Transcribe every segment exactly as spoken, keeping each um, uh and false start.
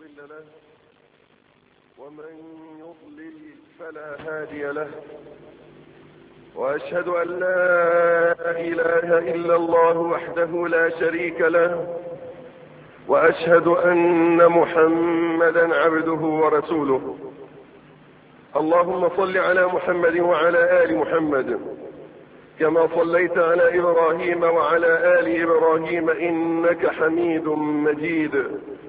مضل له ومن يضلل فلا هادي له، وأشهد أن لا إله إلا الله وحده لا شريك له، وأشهد أن محمدا عبده ورسوله. اللهم صل على محمد وعلى آل محمد كما صليت على إبراهيم وعلى آل إبراهيم إنك حميد مجيد.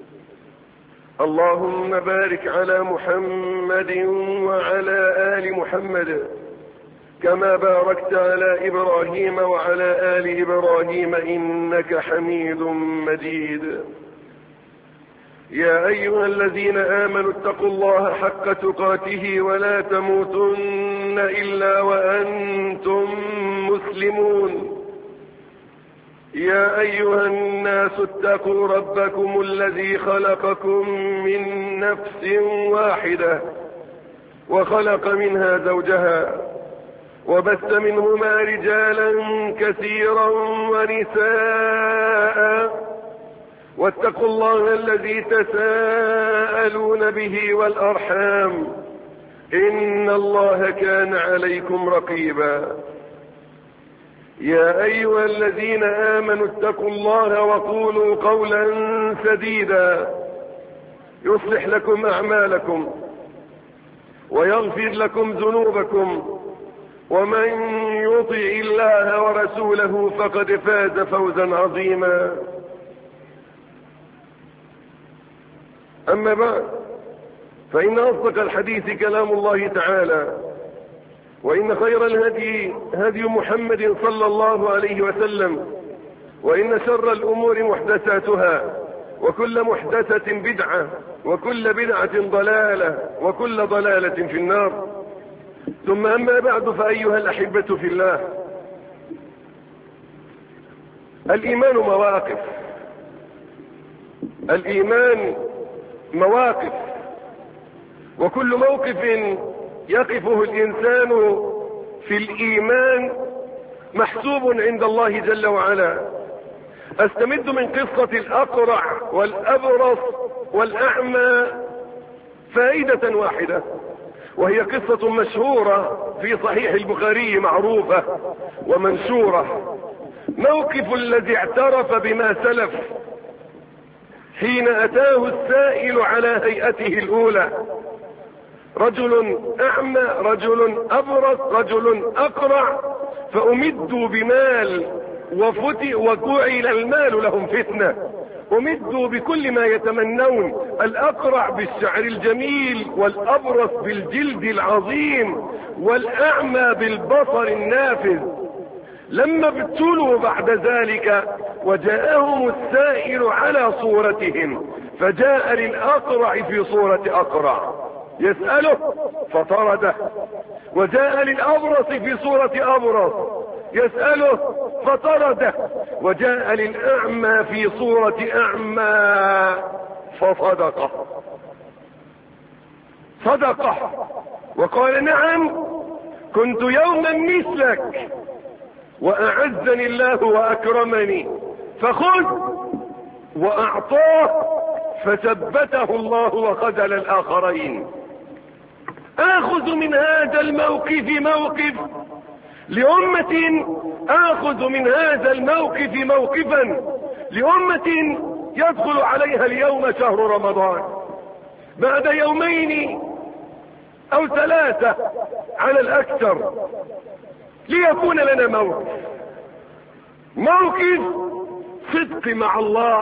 اللهم بارك على محمد وعلى آل محمد كما باركت على إبراهيم وعلى آل إبراهيم إنك حميد مجيد. يا أيها الذين آمنوا اتقوا الله حق تقاته ولا تموتن إلا وأنتم مسلمون. يا أيها الناس اتقوا ربكم الذي خلقكم من نفس واحدة وخلق منها زوجها وبث منهما رجالا كثيرا ونساء، واتقوا الله الذي تساءلون به والأرحام إن الله كان عليكم رقيبا. يا أيها الذين آمنوا اتقوا الله وقولوا قولا سديدا يصلح لكم أعمالكم ويغفر لكم ذنوبكم، ومن يطع الله ورسوله فقد فاز فوزا عظيما. أما بعد، فإن أصدق الحديث كلام الله تعالى، وإن خير الهدي هدي محمد صلى الله عليه وسلم، وإن شر الأمور محدثاتها، وكل محدثة بدعة، وكل بدعة ضلالة، وكل ضلالة في النار. ثم أما بعد، فأيها الأحبة في الله، الإيمان مواقف. الإيمان مواقف، وكل موقف يقفه الإنسان في الإيمان محسوب عند الله جل وعلا. أستمد من قصة الأقرع والأبرص والأعمى فائدة واحدة، وهي قصة مشهورة في صحيح البخاري معروفة ومنشورة. موقف الذي اعترف بما سلف حين أتاه السائل على هيئته الأولى، رجل أعمى، رجل أبرص، رجل أقرع، فأمدوا بمال وفتئ وجعل المال لهم فتنة. أمدوا بكل ما يتمنون، الأقرع بالشعر الجميل، والأبرص بالجلد العظيم، والأعمى بالبصر النافذ. لما ابتلوا بعد ذلك وجاءهم السائل على صورتهم، فجاء للأقرع في صورة أقرع يسأله فطرده، وجاء للأبرص في صورة أبرص يسأله فطرده، وجاء للأعمى في صورة أعمى فصدقه. صدقه وقال: نعم، كنت يوما مثلك وأعزني الله وأكرمني، فخذ. وأعطاه فثبته الله وخذل الآخرين. آخذ من هذا الموقف موقف لأمة، آخذ من هذا الموقف موقفا لأمة يدخل عليها اليوم شهر رمضان، بعد يومين أو ثلاثة على الأكثر، ليكون لنا موقف موقف صدق مع الله.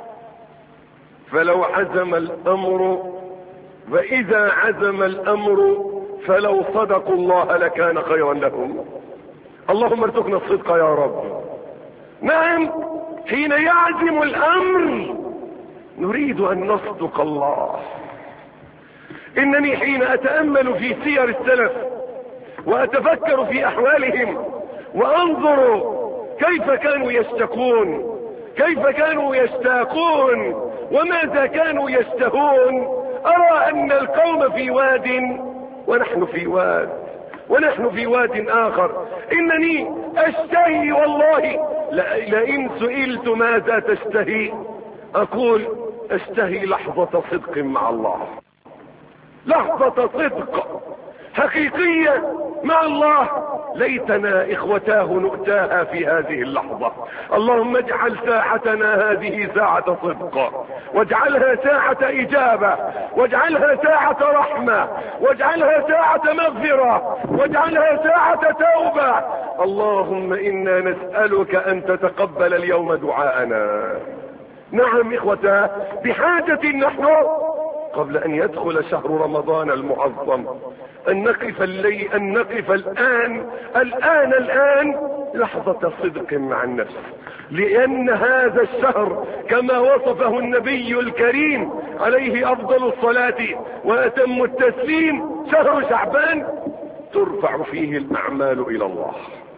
فلو عزم الأمر، فإذا عزم الأمر فلو صدقوا الله لكان خيرا لهم. اللهم ارزقنا الصدق يا رب. نعم، حين يعزم الأمر نريد أن نصدق الله. إنني حين أتأمل في سير السلف وأتفكر في أحوالهم وأنظر كيف كانوا يشتكون، كيف كانوا يشتاقون، وماذا كانوا يشتهون، أرى أن القوم في واد ونحن في واد، ونحن في واد آخر. إنني أشتهي والله، لئن سئلت ماذا تشتهي أقول اشتهي لحظة صدق مع الله، لحظة صدق حقيقية مع الله. ليتنا اخوتاه نؤتاها في هذه اللحظة. اللهم اجعل ساعتنا هذه ساعة صدق، واجعلها ساعة اجابة، واجعلها ساعة رحمة، واجعلها ساعة مغفرة، واجعلها ساعة توبة. اللهم انا نسألك ان تتقبل اليوم دعاءنا. نعم اخوتاه، بحاجة نحن قبل ان يدخل شهر رمضان المعظم ان نقف الليل، ان نقف الان الان الان لحظة صدق مع النفس، لان هذا الشهر كما وصفه النبي الكريم عليه افضل الصلاة واتم التسليم شهر شعبان ترفع فيه الاعمال الى الله.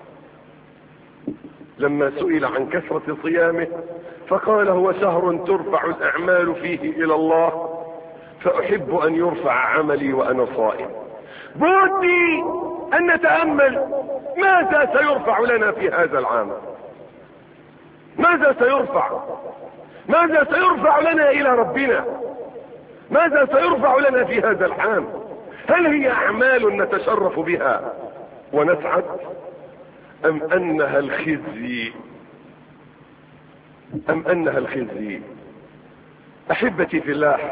لما سئل عن كثرة صيامه فقال هو شهر ترفع الاعمال فيه الى الله، فاحب ان يرفع عملي وانا صائم. بودي ان نتأمل ماذا سيرفع لنا في هذا العام، ماذا سيرفع، ماذا سيرفع لنا الى ربنا، ماذا سيرفع لنا في هذا العام. هل هي اعمال نتشرف بها ونسعد، ام انها الخزي، ام انها الخزي. احبتي في الله،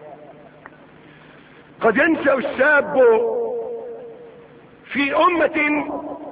قد ينشأ الشاب في امة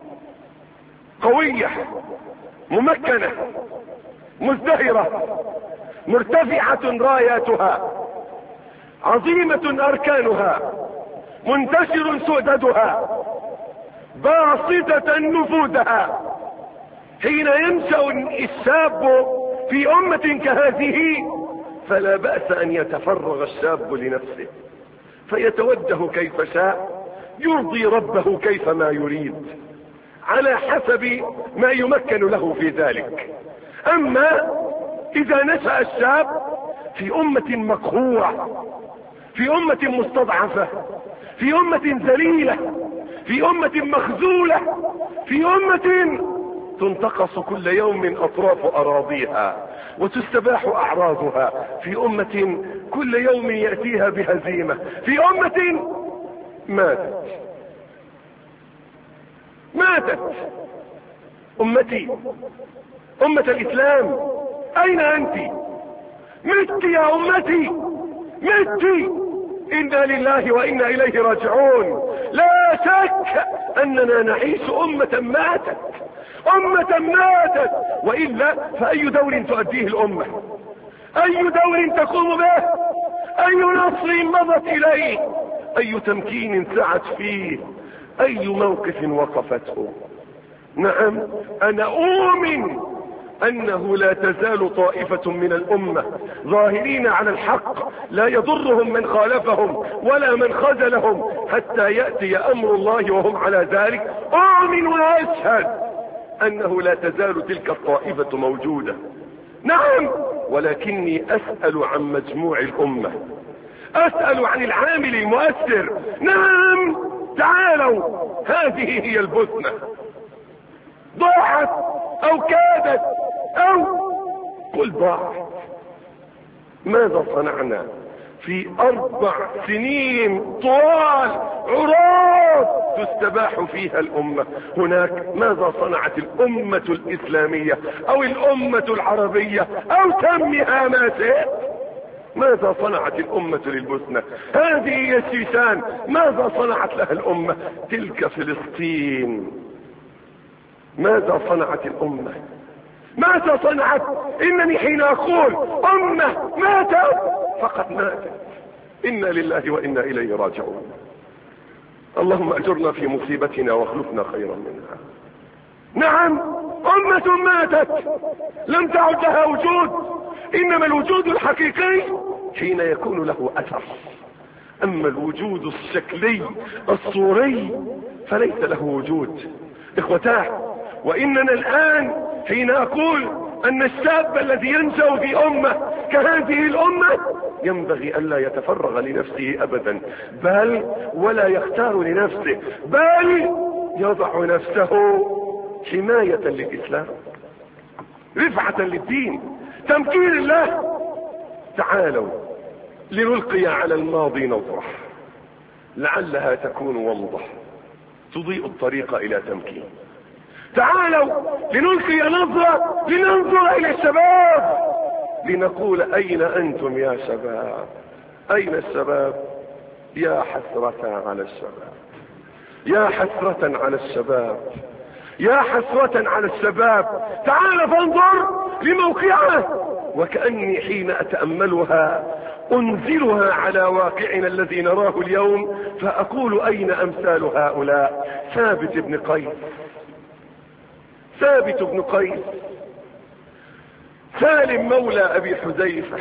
قوية ممكنة مزدهرة مرتفعة راياتها، عظيمة اركانها، منتشر سؤددها، باسطة نفوذها. حين ينشأ الشاب في امة كهذه فلا بأس ان يتفرغ الشاب لنفسه فيتوجه كيف شاء، يرضي ربه كيف ما يريد على حسب ما يمكن له في ذلك. اما اذا نشأ الشاب في امة مقهورة، في امة مستضعفة، في امة ذليلة، في امة مخذولة، في امة تنتقص كل يوم اطراف اراضيها وتستباح اعراضها، في امة كل يوم يأتيها بهزيمة، في امة ماتت ماتت امتي، امة الاسلام اين انت؟ مت يا امتي، مت. انا لله وانا اليه راجعون. لا شك اننا نعيش امة ماتت، امة ماتت، والا فاي دور تؤديه الامة، اي دور تقوم به، اي نصر مضت اليه، اي تمكين سعت فيه، اي موقف وقفته. نعم انا اؤمن انه لا تزال طائفة من الامة ظاهرين على الحق لا يضرهم من خالفهم ولا من خذلهم حتى يأتي امر الله وهم على ذلك. اؤمن واشهد انه لا تزال تلك الطائفة موجودة. نعم، ولكني اسأل عن مجموع الامة، اسأل عن العامل المؤثر. نعم تعالوا، هذه هي البثنة، ضاعت او كادت او قل ضاعت. ماذا صنعنا في اربع سنين طوال عراض تستباح فيها الامة هناك؟ ماذا صنعت الامة الاسلامية او الامة العربية او سمها ما شئت؟ ماذا صنعت الامة للبوسنة؟ هذه هي الشيشان، ماذا صنعت لها الامة؟ تلك فلسطين، ماذا صنعت الامة؟ ماذا صنعت؟ انني حين اقول امة ماتت فقد ماتت. انا لله وانا اليه راجعون. اللهم اجرنا في مصيبتنا واخلفنا خيرا منها. نعم امة ماتت لم تعد لها وجود، انما الوجود الحقيقي حين يكون له اثر، اما الوجود الشكلي الصوري فليس له وجود. اخوتاه، واننا الان حين اقول ان الشاب الذي ينشأ في امة كهذه الامة ينبغي الا يتفرغ لنفسه ابدا، بل ولا يختار لنفسه، بل يضع نفسه حماية للاسلام، رفعة للدين، تمكين الله. تعالوا لنلقي على الماضي نظرة لعلها تكون ومضة تضيء الطريق الى تمكين. تعالوا لنلقي نظرة لننظر الى الشباب لنقول اين انتم يا شباب؟ اين الشباب؟ يا حسرة على الشباب، يا حسرة على الشباب، يا حسرة على الشباب. تعال فانظر لموقعه، وكأني حين أتأملها أنزلها على واقعنا الذي نراه اليوم فأقول أين أمثال هؤلاء؟ ثابت بن قيس، ثابت بن قيس، سالم مولى أبي حذيفة،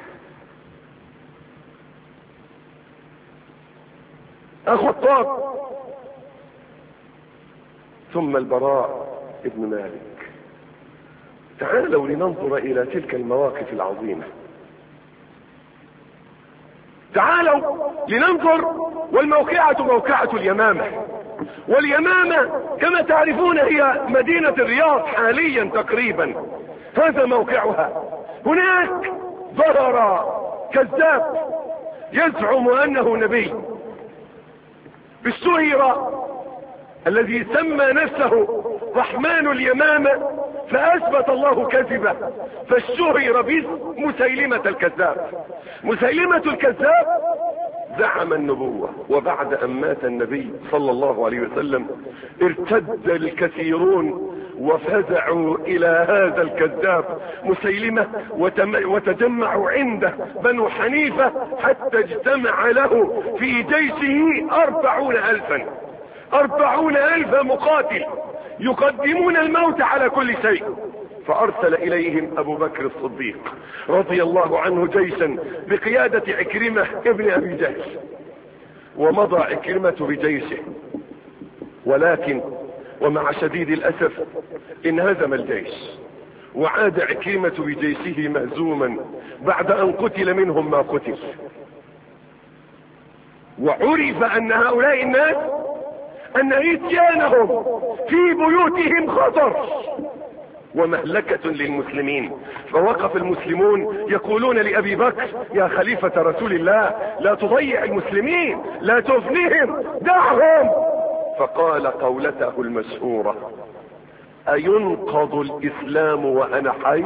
أخو الطاب، ثم البراء ابن مالك. تعالوا لننظر إلى تلك المواقف العظيمة. تعالوا لننظر، والموقعة موقعة اليمامة، واليمامة كما تعرفون هي مدينة الرياض حاليا تقريبا، هذا موقعها. هناك ظهر كذاب يزعم أنه نبي بالسهرة الذي سمى نفسه رحمن اليمامة، فأثبت الله كذبه فاشتهر باسم مسيلمة الكذاب. مسيلمة الكذاب زعم النبوة، وبعد أن مات النبي صلى الله عليه وسلم ارتد الكثيرون وفزعوا إلى هذا الكذاب مسيلمة، وتجمعوا عنده بنو حنيفة حتى اجتمع له في جيشه أربعون ألفا أربعون ألف مقاتل يقدمون الموت على كل شيء. فأرسل إليهم أبو بكر الصديق رضي الله عنه جيشا بقيادة عكرمة ابن أبي جهل، ومضى عكرمة بجيشه، ولكن ومع شديد الأسف انهزم الجيش، وعاد عكرمة بجيشه مهزوما بعد أن قتل منهم ما قتل. وعرف أن هؤلاء الناس أن إتيانهم في بيوتهم خطر ومهلكة للمسلمين. فوقف المسلمون يقولون لأبي بكر يا خليفة رسول الله لا تضيع المسلمين، لا تفنهم، دعهم. فقال قولته المشهورة أينقض الإسلام وأنا حي؟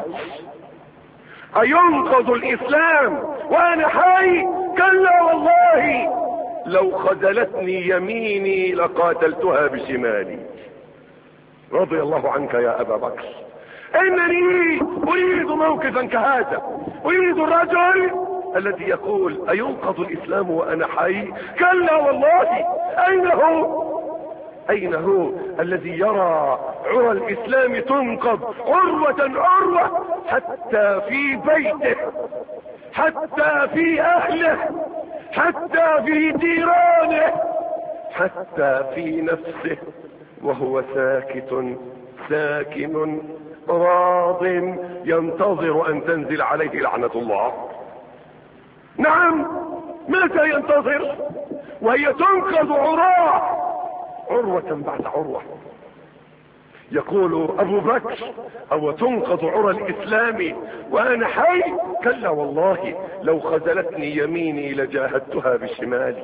أينقض الإسلام وأنا حي؟ كلا والله لو خذلتني يميني لقاتلتها بشمالي. رضي الله عنك يا أبا بكر. إنني أريد موقفا كهذا، أريد الرجل الذي يقول أينقض الإسلام وأنا حي؟ كلا والله. أين هو؟ أين هو الذي يرى عرى الإسلام تنقض عروة عروة حتى في بيته، حتى في أهله، حتى في جيرانه، حتى في نفسه، وهو ساكت ساكن راض ينتظر أن تنزل عليه لعنة الله؟ نعم، ماذا ينتظر وهي تنقض عراه عروة بعد عروة؟ يقول أبو بكر أو تنقض عرى الإسلام وأنا حي؟ كلا والله لو خذلتني يميني لجاهدتها بشمالي.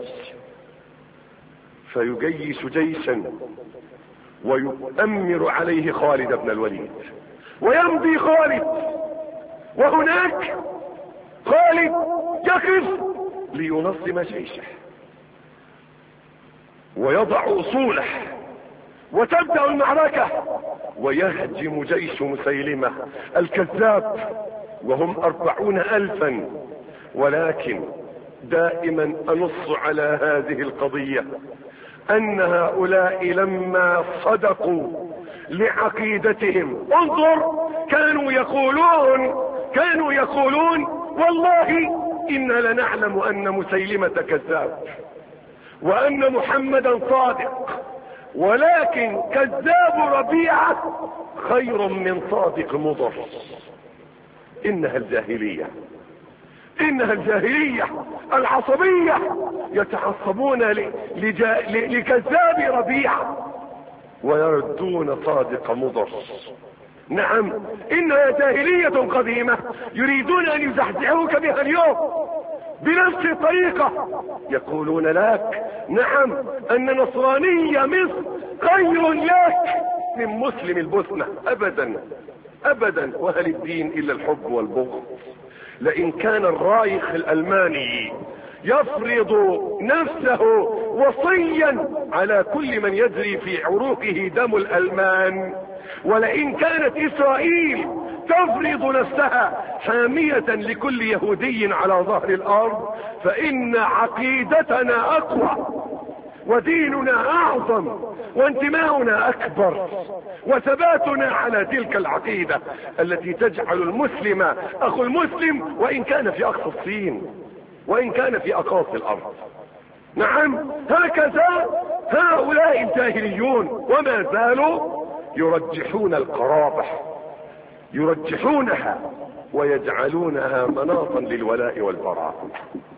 فيجيش جيشا ويؤمر عليه خالد بن الوليد، ويمضي خالد، وهناك خالد يقف لينظم جيشه ويضع أصوله، وتبدأ المعركة، ويهجم جيش مسيلمة الكذاب وهم أربعون ألفا. ولكن دائما أنص على هذه القضية أن هؤلاء لما صدقوا لعقيدتهم، انظر، كانوا يقولون كانوا يقولون والله إنا لنعلم أن مسيلمة كذاب وأن محمدا صادق، ولكن كذاب ربيعة خير من صادق مضر. إنها الجاهلية، إنها الجاهلية العصبية، يتعصبون لجا... لكذاب ربيعة ويردون صادق مضر. نعم، انها جاهلية قديمة يريدون ان يزحزحوك بها اليوم بنفس الطريقة. يقولون لك نعم ان نصرانية مصر خير لك من مسلم البوسنة. ابدا ابدا، وهل الدين الا الحب والبغض؟ لئن كان الرايخ الالماني يفرض نفسه وصيا على كل من يجري في عروقه دم الالمان، ولئن كانت اسرائيل تفرض نفسها حامية لكل يهودي على ظهر الارض، فان عقيدتنا اقوى وديننا اعظم وانتماؤنا اكبر وثباتنا على تلك العقيدة التي تجعل المسلم اخو المسلم وان كان في اقصى الصين وان كان في اقاصي الارض. نعم، هكذا هؤلاء الجاهليون وما زالوا يرجحون القرابة، يرجحونها ويجعلونها مناطا للولاء والبراء.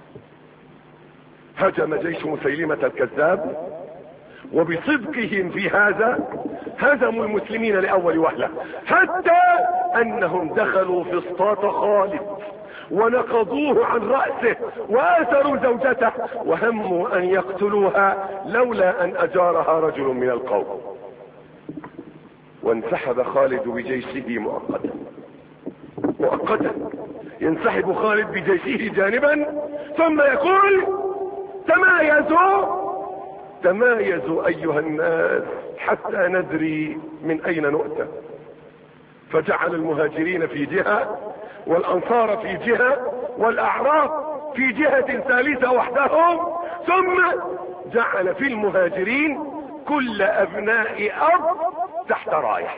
هجم جيش مسيلمة الكذاب وبصدقهم في هذا هزموا المسلمين لأول وهلة، حتى انهم دخلوا في اسطاط خالد ونقضوه عن رأسه وآثروا زوجته وهموا ان يقتلوها لولا ان اجارها رجل من القوم. وانسحب خالد بجيشه مؤقتا مؤقتا ينسحب خالد بجيشه جانبا ثم يقول تمايزوا تمايزوا ايها الناس حتى ندري من اين نؤتى. فجعل المهاجرين في جهة والانصار في جهة والاعراب في جهة ثالثة وحدهم، ثم جعل في المهاجرين كل ابناء اب تحت راية.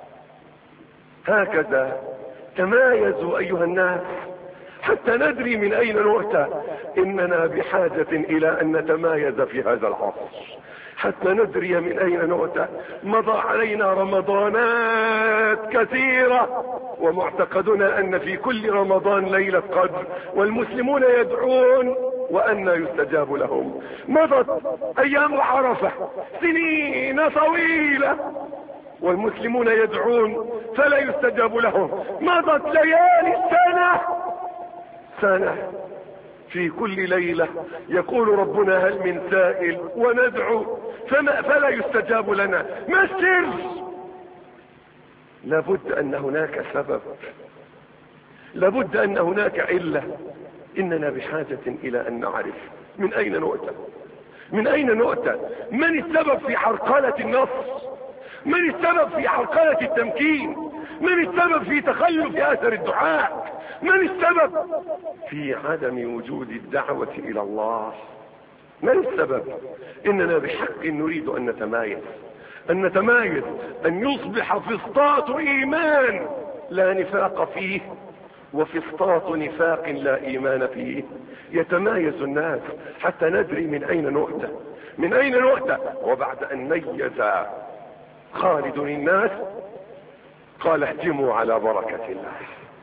هكذا تمايزوا ايها الناس حتى ندري من اين نؤتى. اننا بحاجة الى ان نتمايز في هذا العصر حتى ندري من اين نؤتى. مضى علينا رمضانات كثيرة ومعتقدنا ان في كل رمضان ليلة قدر والمسلمون يدعون وأن يستجاب لهم. مضت ايام عرفة سنين طويلة والمسلمون يدعون فلا يستجاب لهم. مضت ليالي السنة سنة في كل ليلة يقول ربنا هل من سائل وندعو فما فلا يستجاب لنا. ما السر؟ لابد ان هناك سبب، لابد ان هناك علة. اننا بحاجة الى ان نعرف من اين نؤتى، من اين نؤتى، من السبب في عرقلة النصر، من السبب في عرقلة التمكين، من السبب في تخلف اثر الدعاء، من السبب في عدم وجود الدعوة الى الله، من السبب؟ اننا بحق نريد ان نتمايز، ان نتمايز، ان يصبح فسطاط ايمان لا نفاق فيه وفسطاط نفاق لا ايمان فيه. يتمايز الناس حتى ندري من اين نؤتى، من اين نؤتى. وبعد ان ميز خالد الناس قال اهجموا على بركة الله.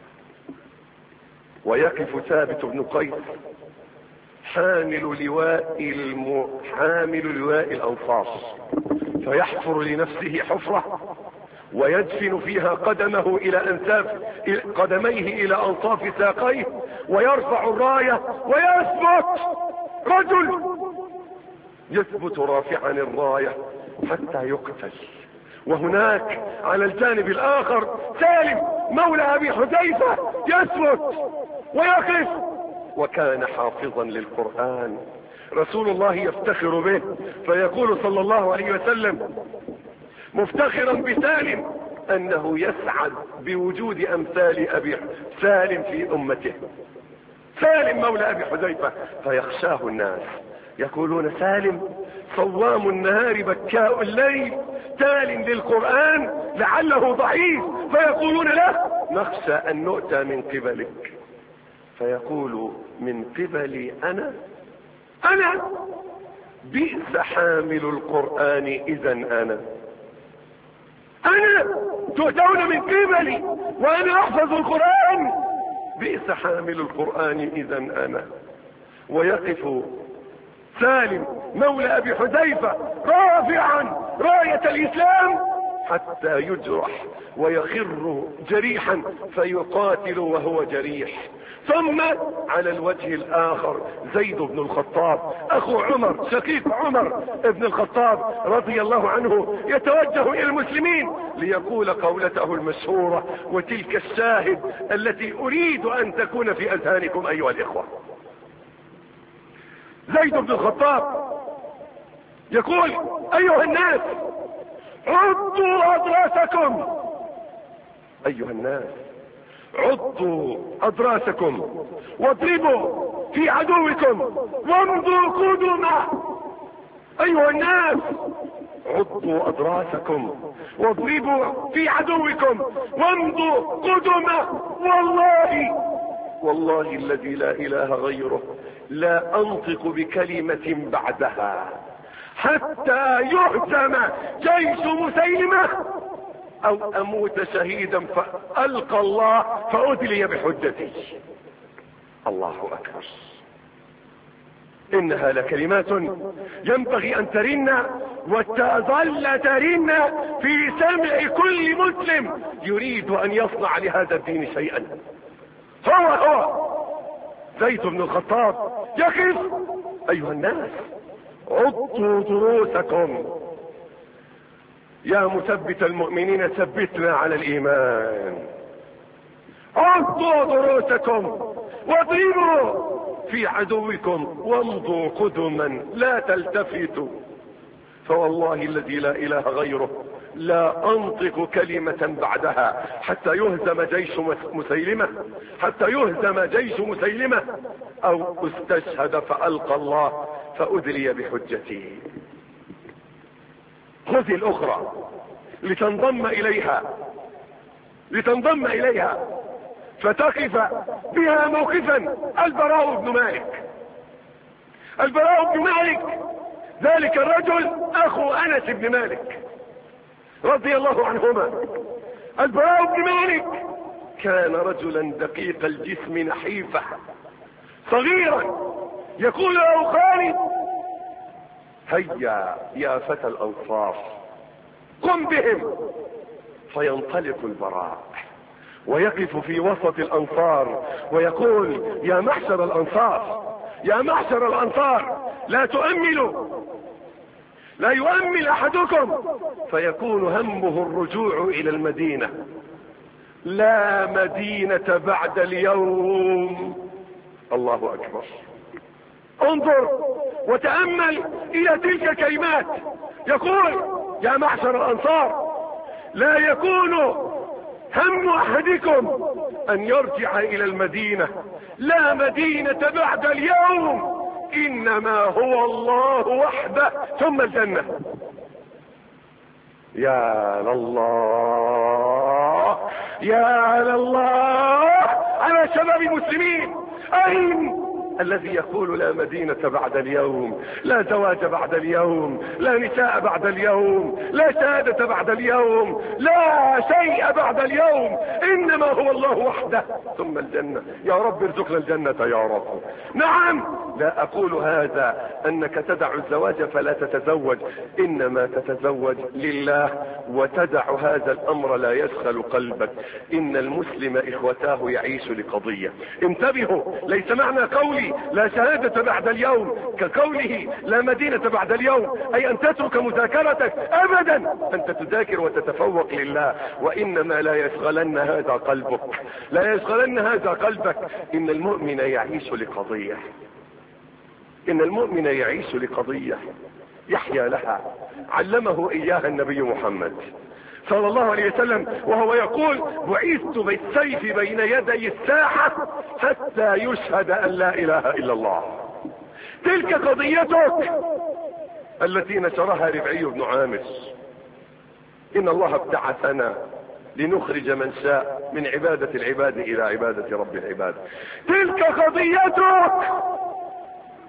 ويقف ثابت بن قيس حامل لواء الم... حامل لواء الانصار فيحفر لنفسه حفرة ويدفن فيها قدمه الى انساف قدميه الى انصاف ساقيه ويرفع الراية ويثبت. رجل يثبت رافعا الراية حتى يقتل. وهناك على الجانب الاخر سالم مولى ابي حذيفة يثبت ويقف، وكان حافظا للقرآن. رسول الله يفتخر به فيقول صلى الله عليه وسلم مفتخرا بسالم انه يسعد بوجود امثال ابي سالم في امته. سالم مولى ابي حذيفة فيخشاه الناس يقولون سالم صوام النهار بكاء الليل تال للقرآن لعله ضعيف، فيقولون له نخشى ان نؤتى من قبلك. فيقول من قبلي انا انا بئس حامل القرآن اذا انا انا تؤتون من قبلي وانا احفظ القرآن. بئس حامل القرآن اذا انا. ويقف سالم مولى ابي حذيفة رافعا راية الاسلام حتى يجرح ويخر جريحا فيقاتل وهو جريح. ثم على الوجه الاخر زيد بن الخطاب اخو عمر شقيق عمر ابن الخطاب رضي الله عنه يتوجه الى المسلمين ليقول قولته المشهورة وتلك الشاهد التي اريد ان تكون في اذهانكم ايها الاخوة. زيد بن الخطاب يقول ايها الناس عضوا اضراسكم، ايها الناس عضوا اضراسكم واضربوا في عدوكم وامضوا قدما. ايها الناس عضوا اضراسكم واضربوا في عدوكم وامضوا قدما. والله والله الذي لا اله غيره لا انطق بكلمة بعدها حتى يهزم جيش مسيلمة او اموت شهيدا فالقى الله فادلي بحجتي. الله اكبر. انها لكلمات ينبغي ان ترن وتظل ترن في سمع كل مسلم يريد ان يصنع لهذا الدين شيئا. هو هو زيد بن الخطاب يقف ايها الناس عضوا ضروسكم يا مثبت المؤمنين ثبتنا على الايمان. عضوا ضروسكم واضربوا في عدوكم وامضوا قدما لا تلتفتوا. فوالله الذي لا اله غيره لا انطق كلمة بعدها حتى يهزم جيش مسيلمة حتى يهزم جيش مسيلمة او استشهد فالقى الله فادلي بحجتي. خذي الاخرى لتنضم اليها لتنضم اليها فتقف بها موقفا البراء بن مالك. البراء بن مالك ذلك الرجل اخو انس بن مالك رضي الله عنهما. البراء بن مالك كان رجلا دقيق الجسم نحيفا صغيرا. يقول له خالد هيا يا فتى الانصار قم بهم. فينطلق البراء ويقف في وسط الانصار ويقول يا معشر الانصار يا معشر الانصار لا تؤملوا لا يؤمل احدكم فيكون همه الرجوع الى المدينة. لا مدينة بعد اليوم. الله اكبر. انظر وتأمل الى تلك الكلمات. يقول يا معشر الانصار لا يكون هم احدكم ان يرجع الى المدينة. لا مدينة بعد اليوم انما هو الله وحده ثم الجنة. يا لله يا لله على شباب المسلمين. اين الذي يقول لا مدينة بعد اليوم، لا زواج بعد اليوم، لا نساء بعد اليوم، لا شهادة بعد اليوم، لا شيء بعد اليوم، انما هو الله وحده ثم الجنة. يا رب ارزقنا الجنة يا رب. نعم لا اقول هذا انك تدع الزواج فلا تتزوج، انما تتزوج لله وتدع هذا الامر لا يشغل قلبك. ان المسلم اخوتاه يعيش لقضية. انتبهوا، ليس معنى قولي لا شهادة بعد اليوم كقوله لا مدينة بعد اليوم اي ان تترك مذاكرتك ابدا. انت تذاكر وتتفوق لله، وانما لا يشغلن هذا قلبك لا يشغلن هذا قلبك. ان المؤمن يعيش لقضية ان المؤمن يعيش لقضية يحيا لها. علمه اياها النبي محمد صلى الله عليه وسلم وهو يقول بعثت بالسيف بين يدي الساحة حتى يشهد ان لا اله الا الله. تلك قضيتك التي نشرها ربعي بن عامر. ان الله ابتعثنا لنخرج من شاء من عبادة العباد الى عبادة رب العباد. تلك قضيتك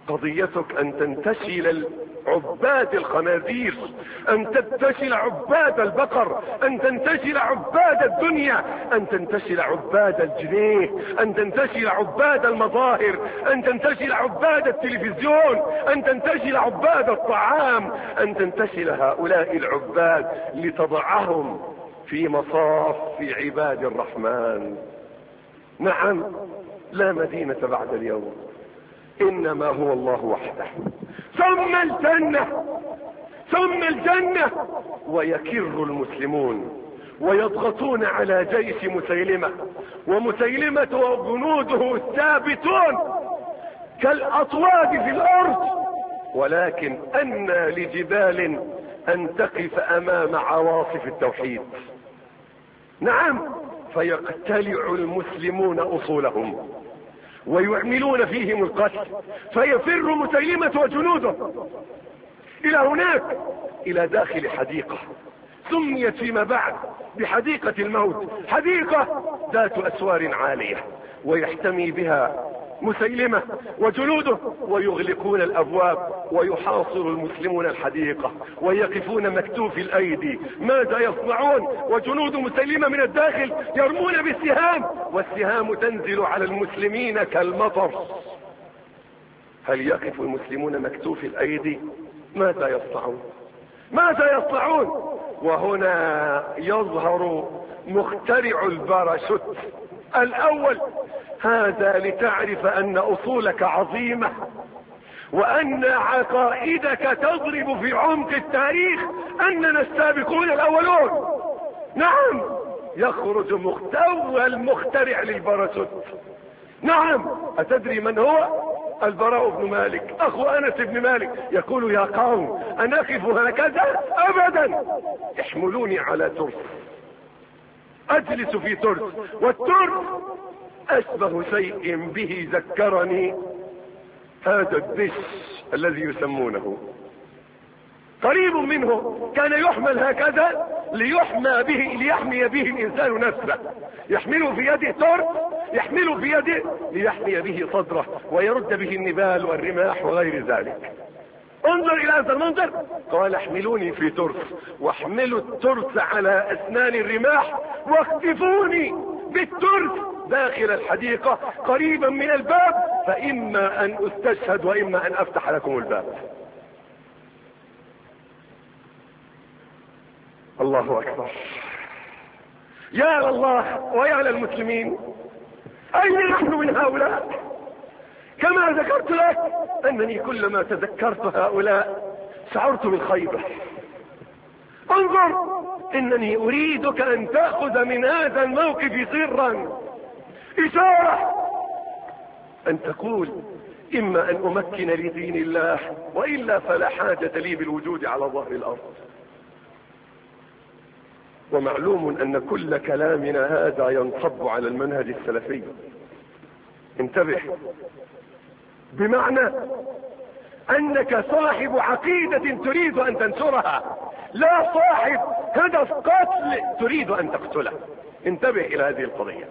قضيتك ان تنتشل عباد الخنازير، ان تنتشل عباد البقر، ان تنتشل عباد الدنيا، ان تنتشل عباد الجنيه، ان تنتشل عباد المظاهر، ان تنتشل عباد التلفزيون، ان تنتشل عباد الطعام، ان تنتشل هؤلاء العباد لتضعهم في مصاف في عباد الرحمن. نعم، لا مدينة بعد اليوم، انما هو الله وحده، ثم الجنة، ثم الجنة. ويكر المسلمون ويضغطون على جيش مسيلمة، ومسيلمة وجنوده ثابتون كالأطواد في الأرض، ولكن أنى لجبال أن تقف أمام عواصف التوحيد. نعم، فيقتلع المسلمون أصولهم ويعملون فيهم القتل، فيفر مسيلمة وجنوده الى هناك، الى داخل حديقة سميت فيما بعد بحديقة الموت، حديقة ذات اسوار عالية، ويحتمي بها مسيلمة وجنوده، ويغلقون الابواب ويحاصر المسلمون الحديقة ويقفون مكتوف الايدي. ماذا يصنعون؟ وجنود مسيلمة من الداخل يرمون بالسهام، والسهام تنزل على المسلمين كالمطر. هل يقف المسلمون مكتوف الايدي؟ ماذا يصنعون؟ ماذا يصنعون؟ وهنا يظهر مخترع الباراشوت الاول. هذا لتعرف ان اصولك عظيمة، وان عقائدك تضرب في عمق التاريخ اننا السابقون الاولون. نعم، يخرج مختوى المخترع للباراشوت. نعم، اتدري من هو؟ البراء بن مالك اخو انس بن مالك، يقول: يا قوم انا اقف هكذا ابدا، احملوني على ترس، اجلس في ترس، والترس اشبه شيء به ذكرني هذا الدش الذي يسمونه، قريب منه، كان يحمل هكذا ليحمى به، ليحمي به الانسان نفسه، يحمله في يده ترس، يحمله في يده ليحمي به صدره ويرد به النبال والرماح وغير ذلك. انظر الى هذا المنظر، قال: احملوني في ترس، واحملوا الترس على اسنان الرماح، واخطفوني بالترس داخل الحديقة قريبا من الباب، فاما ان استشهد واما ان افتح لكم الباب. الله اكبر، يا لله ويا للمسلمين، اين نحن من هؤلاء؟ كما ذكرت لك انني كلما تذكرت هؤلاء شعرت بالخيبة. انظر، انني اريدك ان تأخذ من هذا الموقف سرا اشارة، ان تقول: اما ان امكن لدين الله، والا فلا حاجة لي بالوجود على ظهر الارض. ومعلوم ان كل كلامنا هذا ينصب على المنهج السلفي. انتبه، بمعنى انك صاحب عقيدة تريد ان تنشرها، لا صاحب هدف قتل تريد ان تقتله. انتبه الى هذه القضية.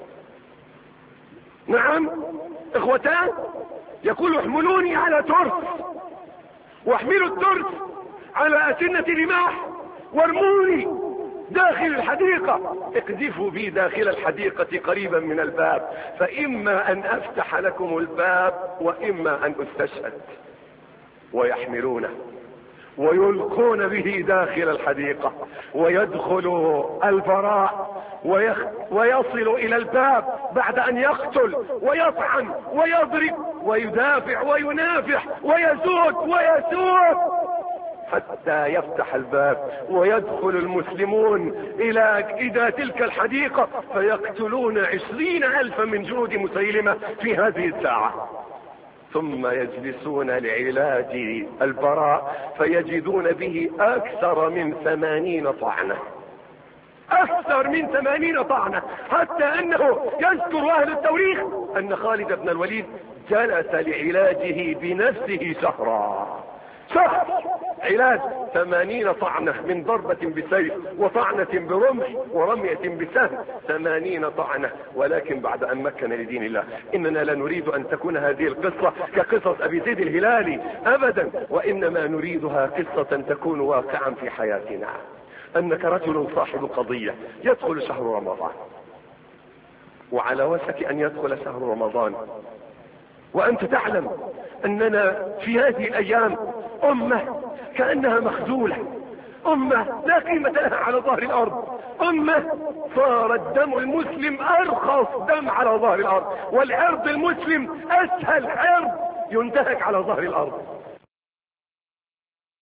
نعم، اخوتان، يقول: احملوني على ترس، واحملوا الترس على اسنة رماح، وارموني داخل الحديقة، اقذفوا بي داخل الحديقة قريبا من الباب، فاما ان افتح لكم الباب واما ان استشهد. ويحملونه ويلقون به داخل الحديقة، ويدخل البراء ويخ... ويصل الى الباب بعد ان يقتل ويطعن ويضرب ويدافع وينافح ويزود ويسود حتى يفتح الباب، ويدخل المسلمون الى الى تلك الحديقة، فيقتلون عشرين الفا من جنود مسيلمة في هذه الساعة. ثم يجلسون لعلاج البراء فيجدون به اكثر من ثمانين طعنة، اكثر من ثمانين طعنة، حتى انه يذكر اهل التاريخ ان خالد بن الوليد جلس لعلاجه بنفسه شهرا، شهر علاج ثمانين طعنة من ضربة بسيف وطعنة برمح ورمية بسهم، ثمانين طعنة. ولكن بعد ان مكن لدين الله. اننا لا نريد ان تكون هذه القصة كقصص ابي زيد الهلالي ابدا، وانما نريدها قصة تكون واقعا في حياتنا. انك رجل صاحب قضية، يدخل شهر رمضان وعلى وشك ان يدخل شهر رمضان، وانت تعلم اننا في هذه الايام امة كأنها مخذولة، امة لا قيمة لها على ظهر الارض، امة صار الدم المسلم ارخص دم على ظهر الارض، والعرض المسلم اسهل عرض ينتهك على ظهر الارض.